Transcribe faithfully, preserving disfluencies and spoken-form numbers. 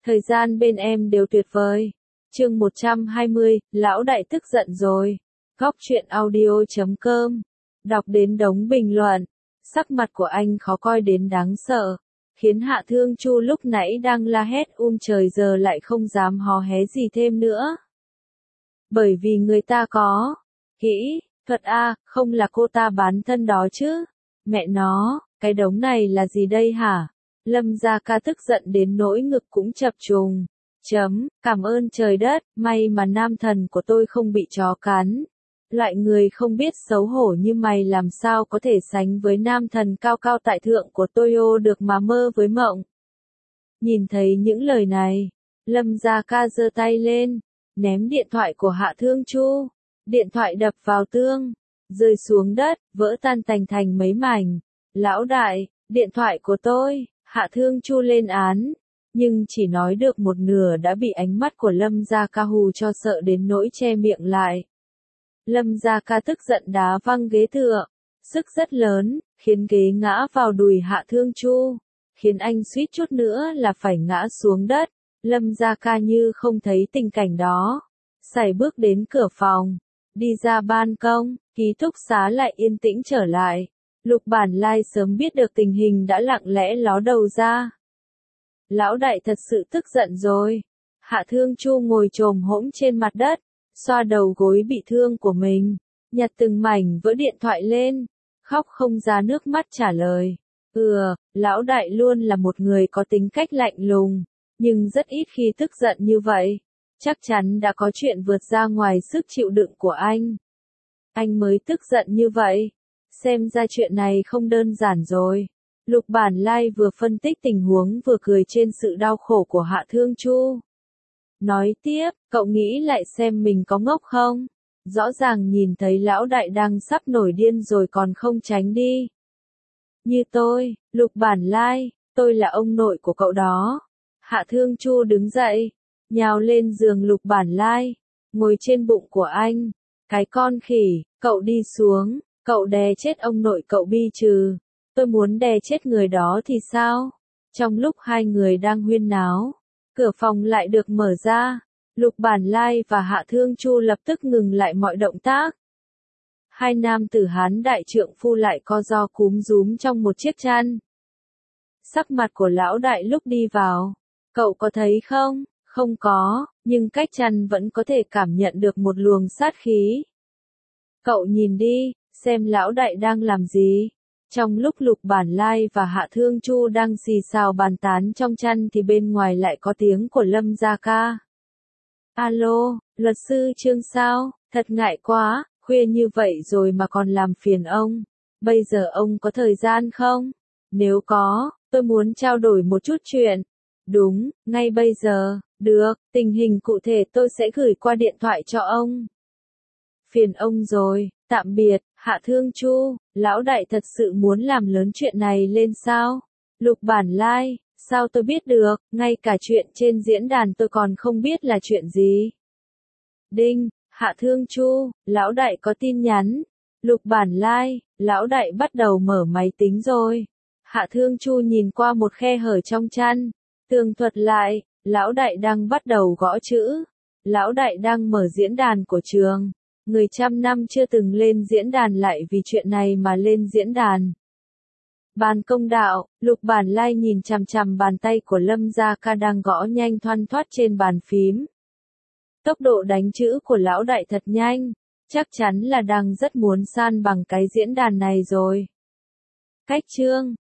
Thời gian bên em đều tuyệt vời. Chương một trăm hai mươi, lão đại tức giận rồi. Góc truyện audio chấm com. Đọc đến đống bình luận. Sắc mặt của anh khó coi đến đáng sợ. Khiến Hạ Thương Chu lúc nãy đang la hét um trời giờ lại không dám hò hé gì thêm nữa. Bởi vì người ta có kỹ thuật A, không là cô ta bán thân đó chứ. Mẹ nó, cái đống này là gì đây hả? Lâm Gia Ca tức giận đến nỗi ngực cũng chập trùng. Chấm, cảm ơn trời đất, may mà nam thần của tôi không bị chó cắn. Loại người không biết xấu hổ như mày làm sao có thể sánh với nam thần cao cao tại thượng của tôi ô được mà mơ với mộng. Nhìn thấy những lời này, Lâm Gia Ca giơ tay lên, ném điện thoại của Hạ Thương Chu. Điện thoại đập vào tường, rơi xuống đất, vỡ tan tành thành mấy mảnh. Lão đại, điện thoại của tôi. Hạ Thương Chu lên án, nhưng chỉ nói được một nửa đã bị ánh mắt của Lâm Gia Ca hù cho sợ đến nỗi che miệng lại. Lâm Gia Ca tức giận đá văng ghế tựa, sức rất lớn, khiến ghế ngã vào đùi Hạ Thương Chu, khiến anh suýt chút nữa là phải ngã xuống đất. Lâm Gia Ca như không thấy tình cảnh đó, sải bước đến cửa phòng, đi ra ban công, ký túc xá lại yên tĩnh trở lại. Lục Bản Lai sớm biết được tình hình đã lặng lẽ ló đầu ra. Lão đại thật sự tức giận rồi. Hạ Thương Chu ngồi chồm hỗn trên mặt đất, xoa đầu gối bị thương của mình, nhặt từng mảnh vỡ điện thoại lên, khóc không ra nước mắt trả lời. Ừ, lão đại luôn là một người có tính cách lạnh lùng, nhưng rất ít khi tức giận như vậy. Chắc chắn đã có chuyện vượt ra ngoài sức chịu đựng của anh. Anh mới tức giận như vậy. Xem ra chuyện này không đơn giản rồi. Lục Bản Lai vừa phân tích tình huống vừa cười trên sự đau khổ của Hạ Thương Chu. Nói tiếp, cậu nghĩ lại xem mình có ngốc không? Rõ ràng nhìn thấy lão đại đang sắp nổi điên rồi còn không tránh đi. Như tôi, Lục Bản Lai, tôi là ông nội của cậu đó. Hạ Thương Chu đứng dậy, nhào lên giường Lục Bản Lai, ngồi trên bụng của anh. Cái con khỉ, cậu đi xuống. Cậu đè chết ông nội cậu bi trừ. Tôi muốn đè chết người đó thì sao? Trong lúc hai người đang huyên náo, cửa phòng lại được mở ra. Lục Bản Lai và Hạ Thương Chu lập tức ngừng lại mọi động tác. Hai nam tử Hán đại trượng phu lại co ro cúm rúm trong một chiếc chăn. Sắc mặt của lão đại lúc đi vào, cậu có thấy không? Không có, nhưng cách chăn vẫn có thể cảm nhận được một luồng sát khí. Cậu nhìn đi. Xem lão đại đang làm gì. Trong lúc Lục Bản Lai và Hạ Thương Chu đang xì xào bàn tán trong chăn thì bên ngoài lại có tiếng của Lâm Gia Ca. Alo, luật sư Trương sao? Thật ngại quá, khuya như vậy rồi mà còn làm phiền ông. Bây giờ ông có thời gian không? Nếu có, tôi muốn trao đổi một chút chuyện. Đúng, ngay bây giờ, được, tình hình cụ thể tôi sẽ gửi qua điện thoại cho ông. Phiền ông rồi, tạm biệt. Hạ Thương Chu, lão đại thật sự muốn làm lớn chuyện này lên sao? Lục Bản Lai, sao tôi biết được, ngay cả chuyện trên diễn đàn tôi còn không biết là chuyện gì. Đinh, Hạ Thương Chu, lão đại có tin nhắn. Lục Bản Lai, lão đại bắt đầu mở máy tính rồi. Hạ Thương Chu nhìn qua một khe hở trong chăn, tường thuật lại, lão đại đang bắt đầu gõ chữ. Lão đại đang mở diễn đàn của trường. Người trăm năm chưa từng lên diễn đàn lại vì chuyện này mà lên diễn đàn. Ban công đạo, Lục Bản Lai nhìn chằm chằm bàn tay của Lâm Gia Ca đang gõ nhanh thoăn thoắt trên bàn phím. Tốc độ đánh chữ của lão đại thật nhanh, chắc chắn là đang rất muốn san bằng cái diễn đàn này rồi. Cách chương,